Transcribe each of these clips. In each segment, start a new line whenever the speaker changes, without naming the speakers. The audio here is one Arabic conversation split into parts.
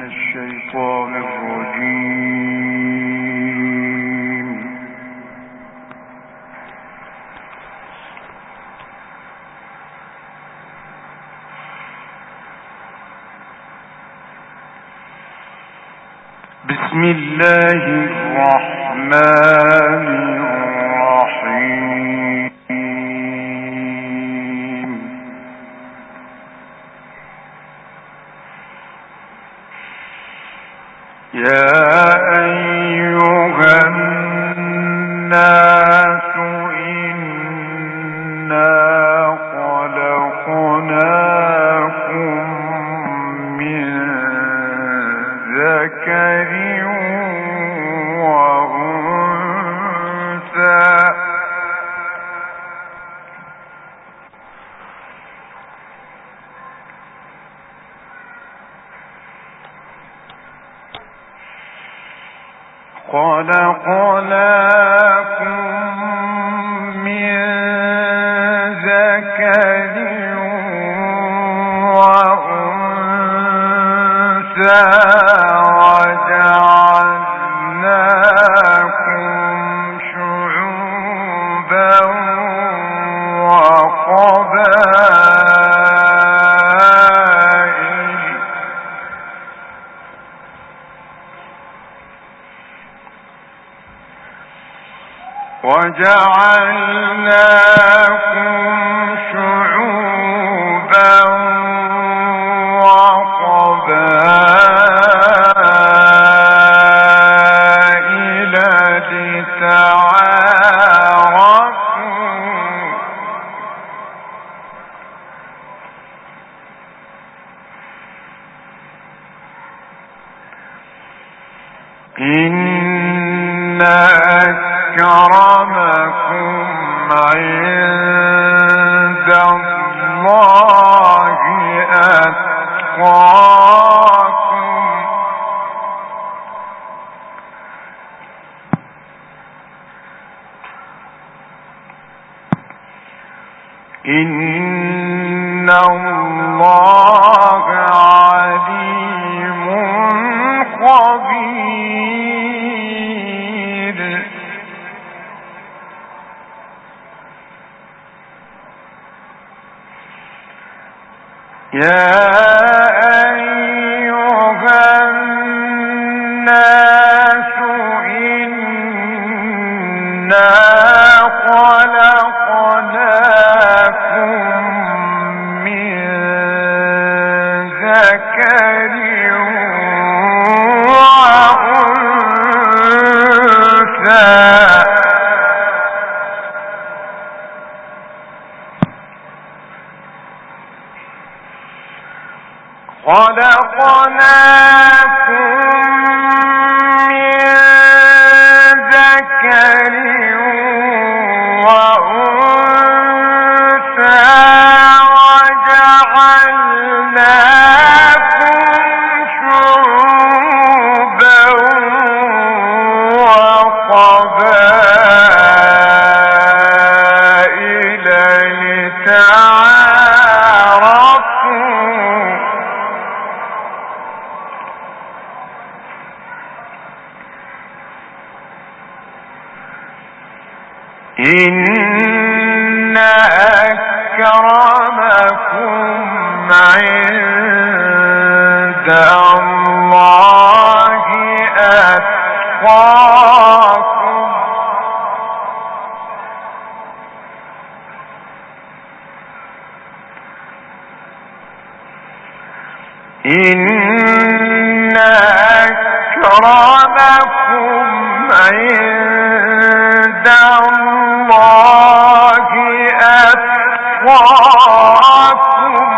الشيطان الرجيم. بسم الله الرحمن الرحيم. يا أيها الناس إنا خلقناكم من ذكر وأنثى وجعلناكم شعوبا وقبائل لتعارفوا إن أكرمكم عند الله أتقاكم إن الله عليم خبير. يا أيها الناس إنا خلقناكم من ذكر وأنثى إن أكرمكم عند الله أتقاكم إن أكرمكم عند الله أتقاكم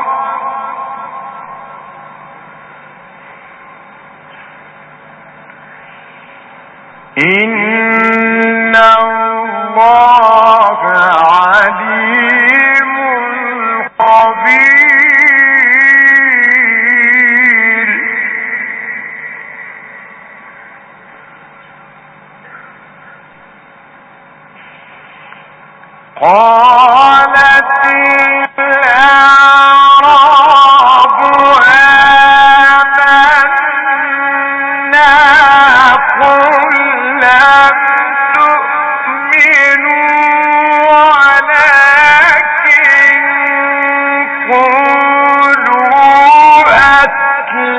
إن الله عليم خبير. قالت الأعراب آمنا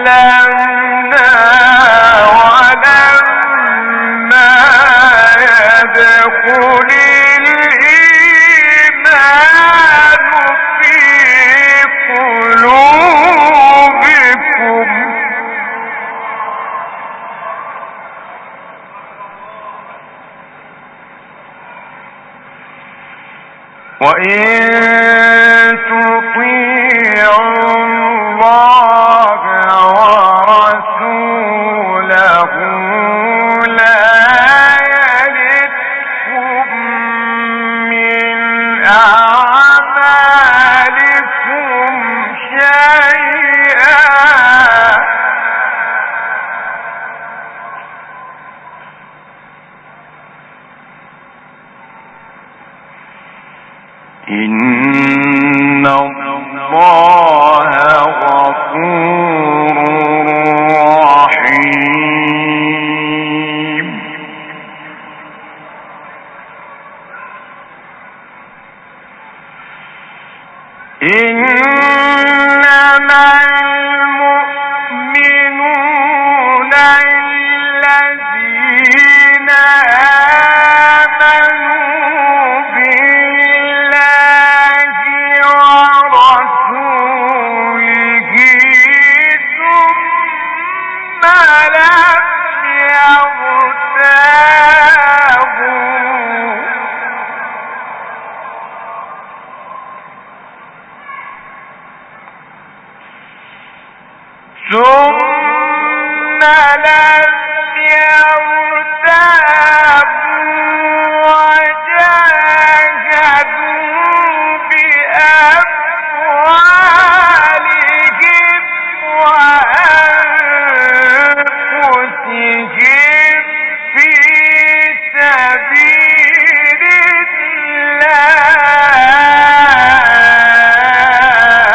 إن الله غفور رحيم. إنما المؤمنون الذين آمنوا بالله ورسوله ثم لم يرتابوا وجاهدوا بأموالهم وأنفسهم في سبيل الله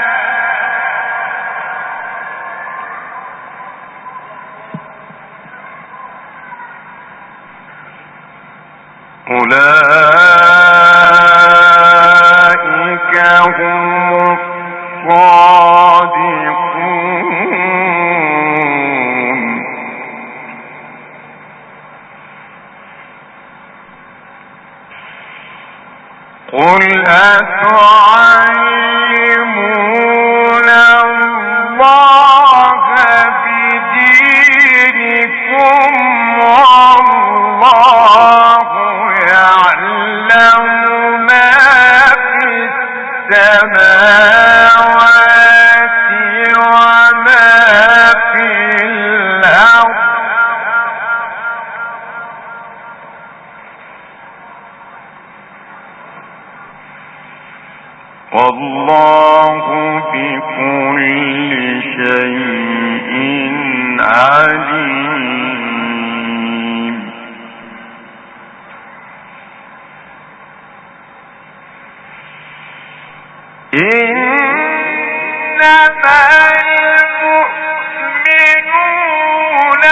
أولئك هم الصادقون. قل أتعلمون الله بدينكم والله يعلم ما في السماوات وما في الأرض والله بكل شيء عليم. إنما المؤمنون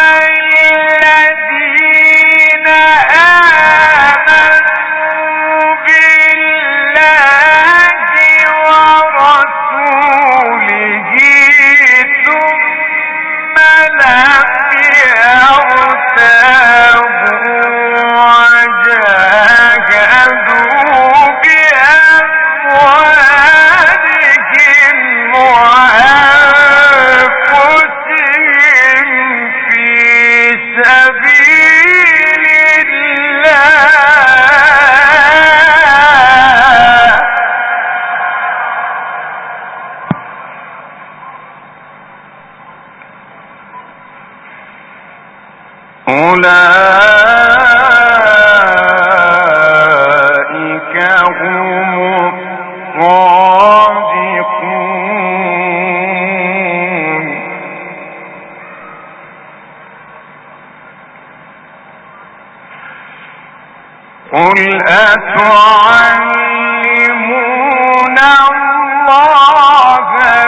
الذين آمنوا بالله ورسوله ثم لم يرتابوا وجاهدوا بأموالهم وأنفسهم في سبيل الله أولئك هم الصادقون. قل أتعلمون الله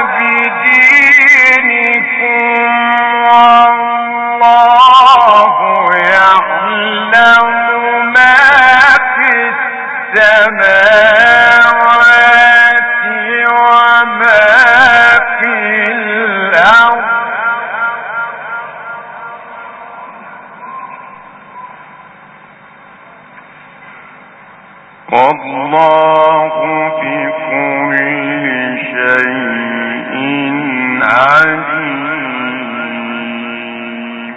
بدينكم والله يعلم ما في السماوات وما في الأرض والله بكل شيء عليم.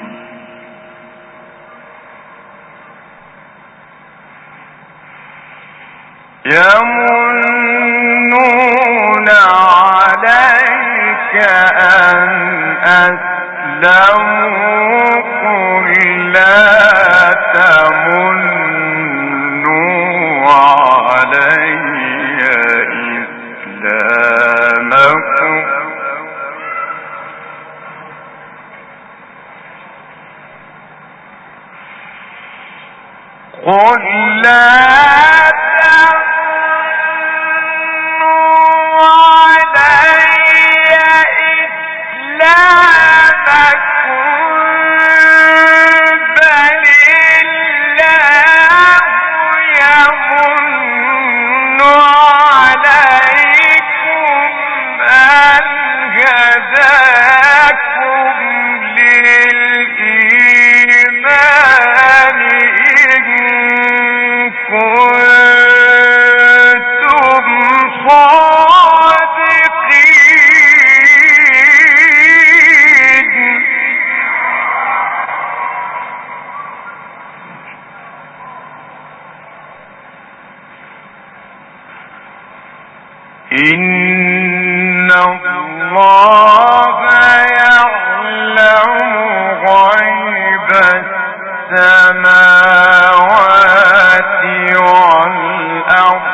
يمنون عليك أن أسلموا قل لا تمنوا علي إسلامكم قل لا إن الله يعلم غيب السماوات والأرض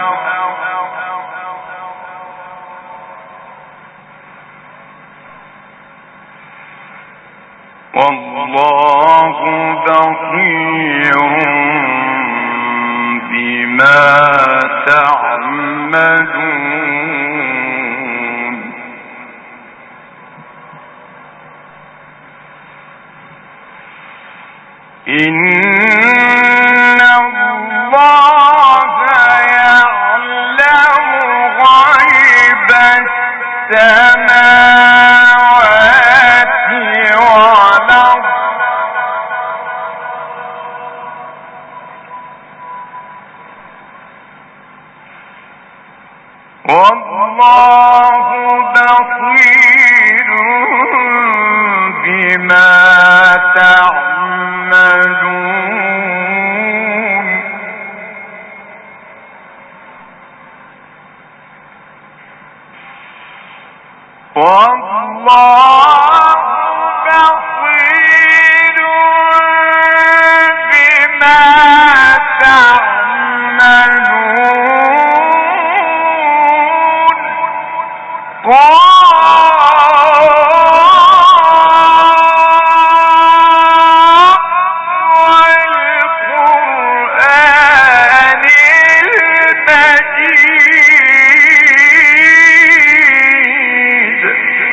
والله بصير بما تعملون. إن الله يعلم غيب السماوات والأرض والله بصير بما تعملون. والله بصير بما تعملون. والقرآن المجيد.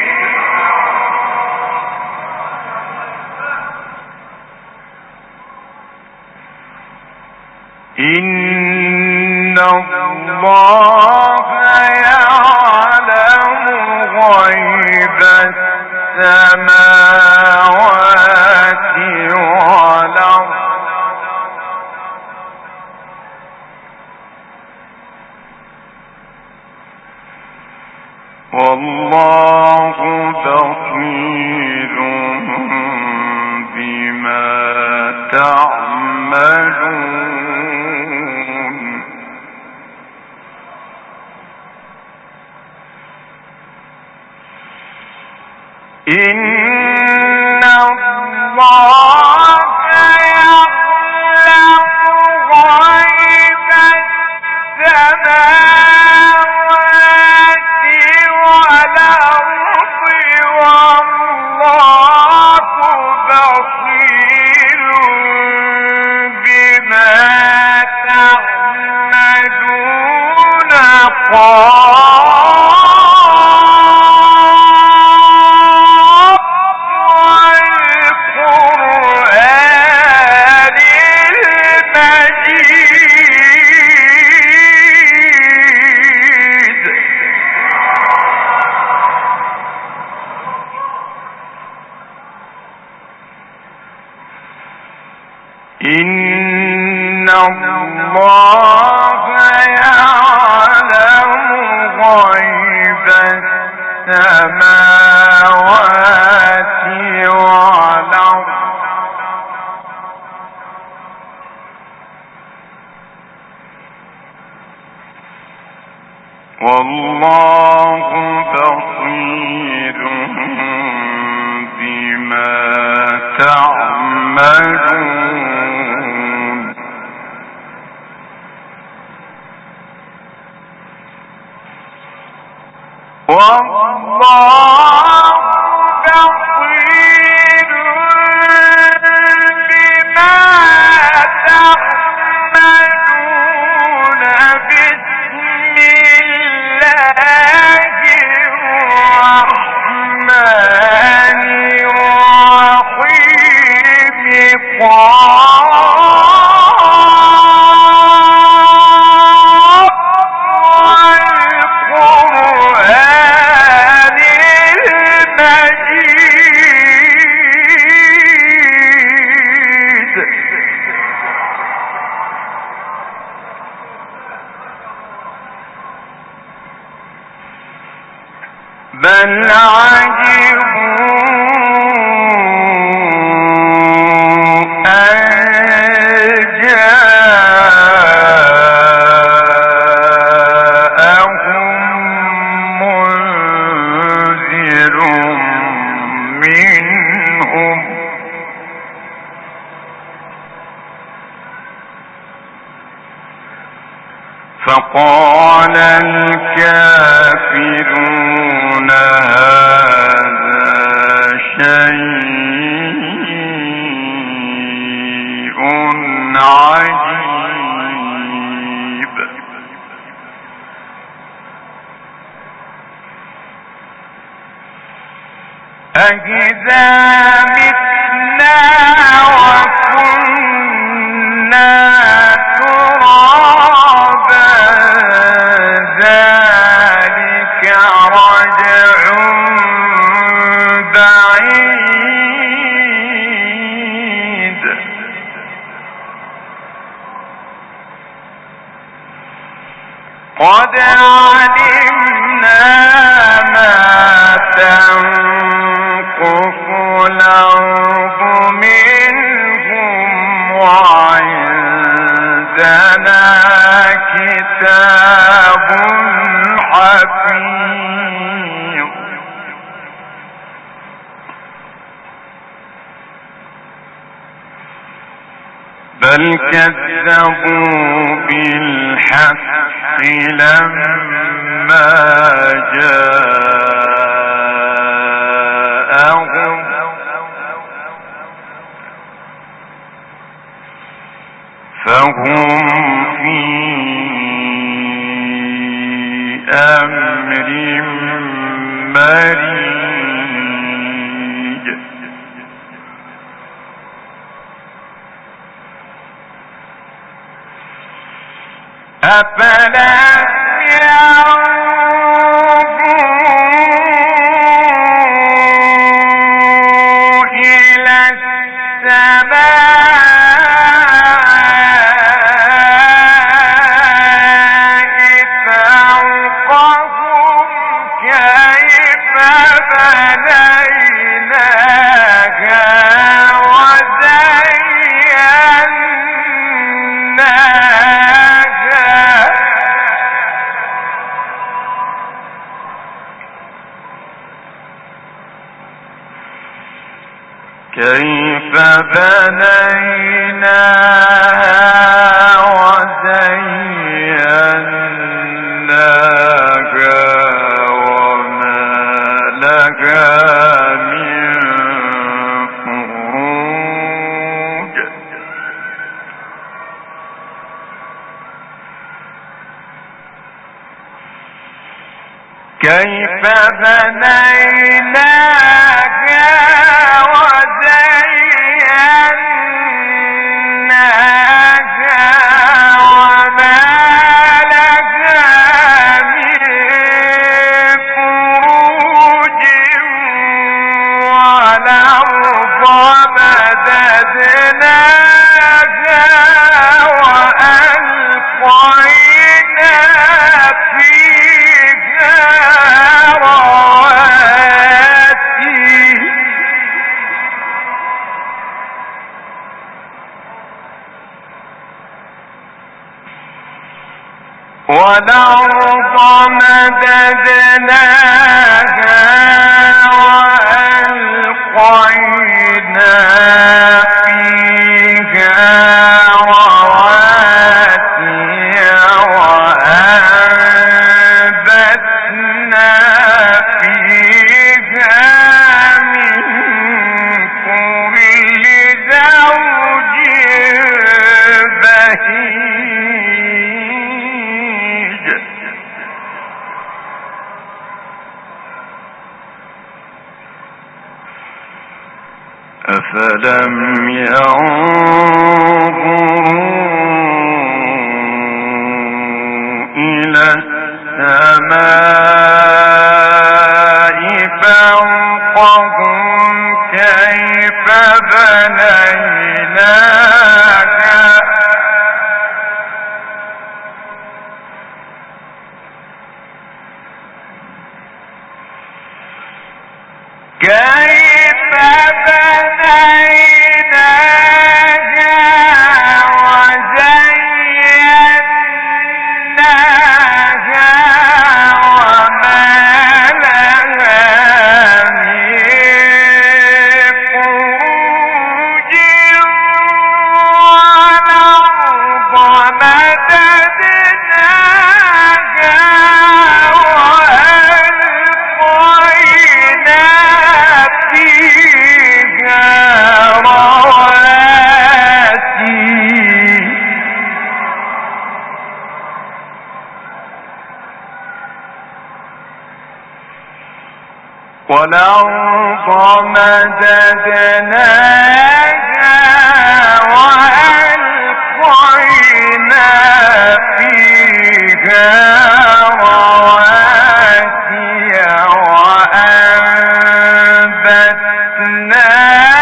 إن الله يعلم غيب السماوات والأرض والله بصير بما تعملون. إن الله يعلم غيب السماوات والأرض والله بصير بما تعملون. إن الله السماوات والأرض والله بصير بما تعملون والله بصير بما تعملون بسم الله الرحمن الرحيم بل عجبوا أن جاءهم منذر منهم فقال الكافرون هذا شيء عجيب أإذا متنا وكنا ترابا ذلك رجع بعيد قد علمنا ما تنقص الأرض منهم وعندنا كتاب حفيظ بل كذبوا بالحق لما جاءهم فهم في أمر مريج أفلا ينظروا إلى السماء فوقهم كيف بنيناها كيف بنيناها وزيناها وما لها من فروج كيف بنيناها وألقينا فيها رواسي والأرض مددناها وألقينا فيها رواسي وأنبتنا فيها من كل زوج بهيج أفلم ينظروا إلى السماء فوقهم كيف بنيناها والأرض مددناها وألقينا فيها رواسي وأنبتنا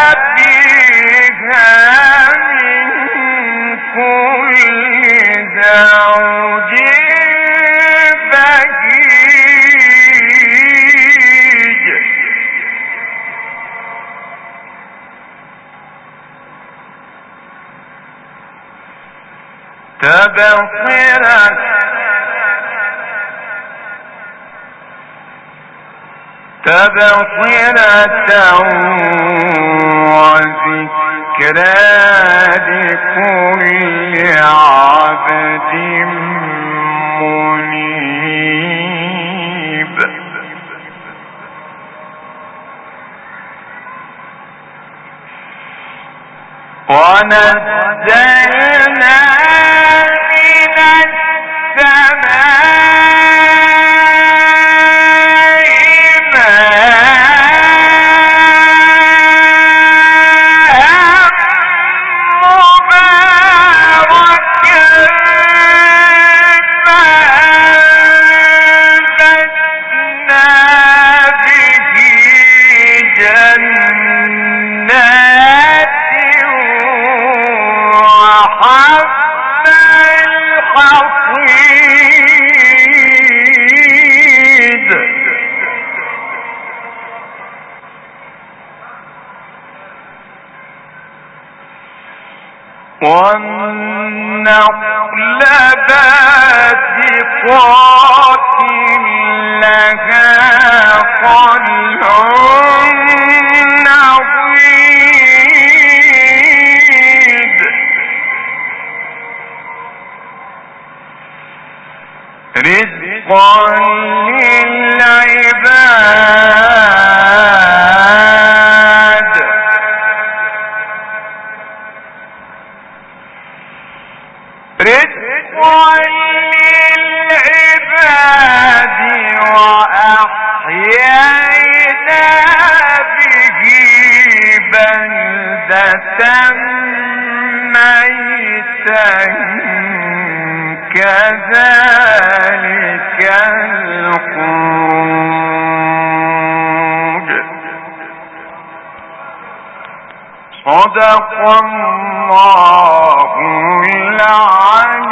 فيها من كل زوج تبصرة وذكرى لكل عبد منيب ونزلنا من السماء والنخل باسقات لها طلع نضيد رزقا للعباد وأحيينا به بلدة ميتا كذلك الخروج صدق الله العظيم.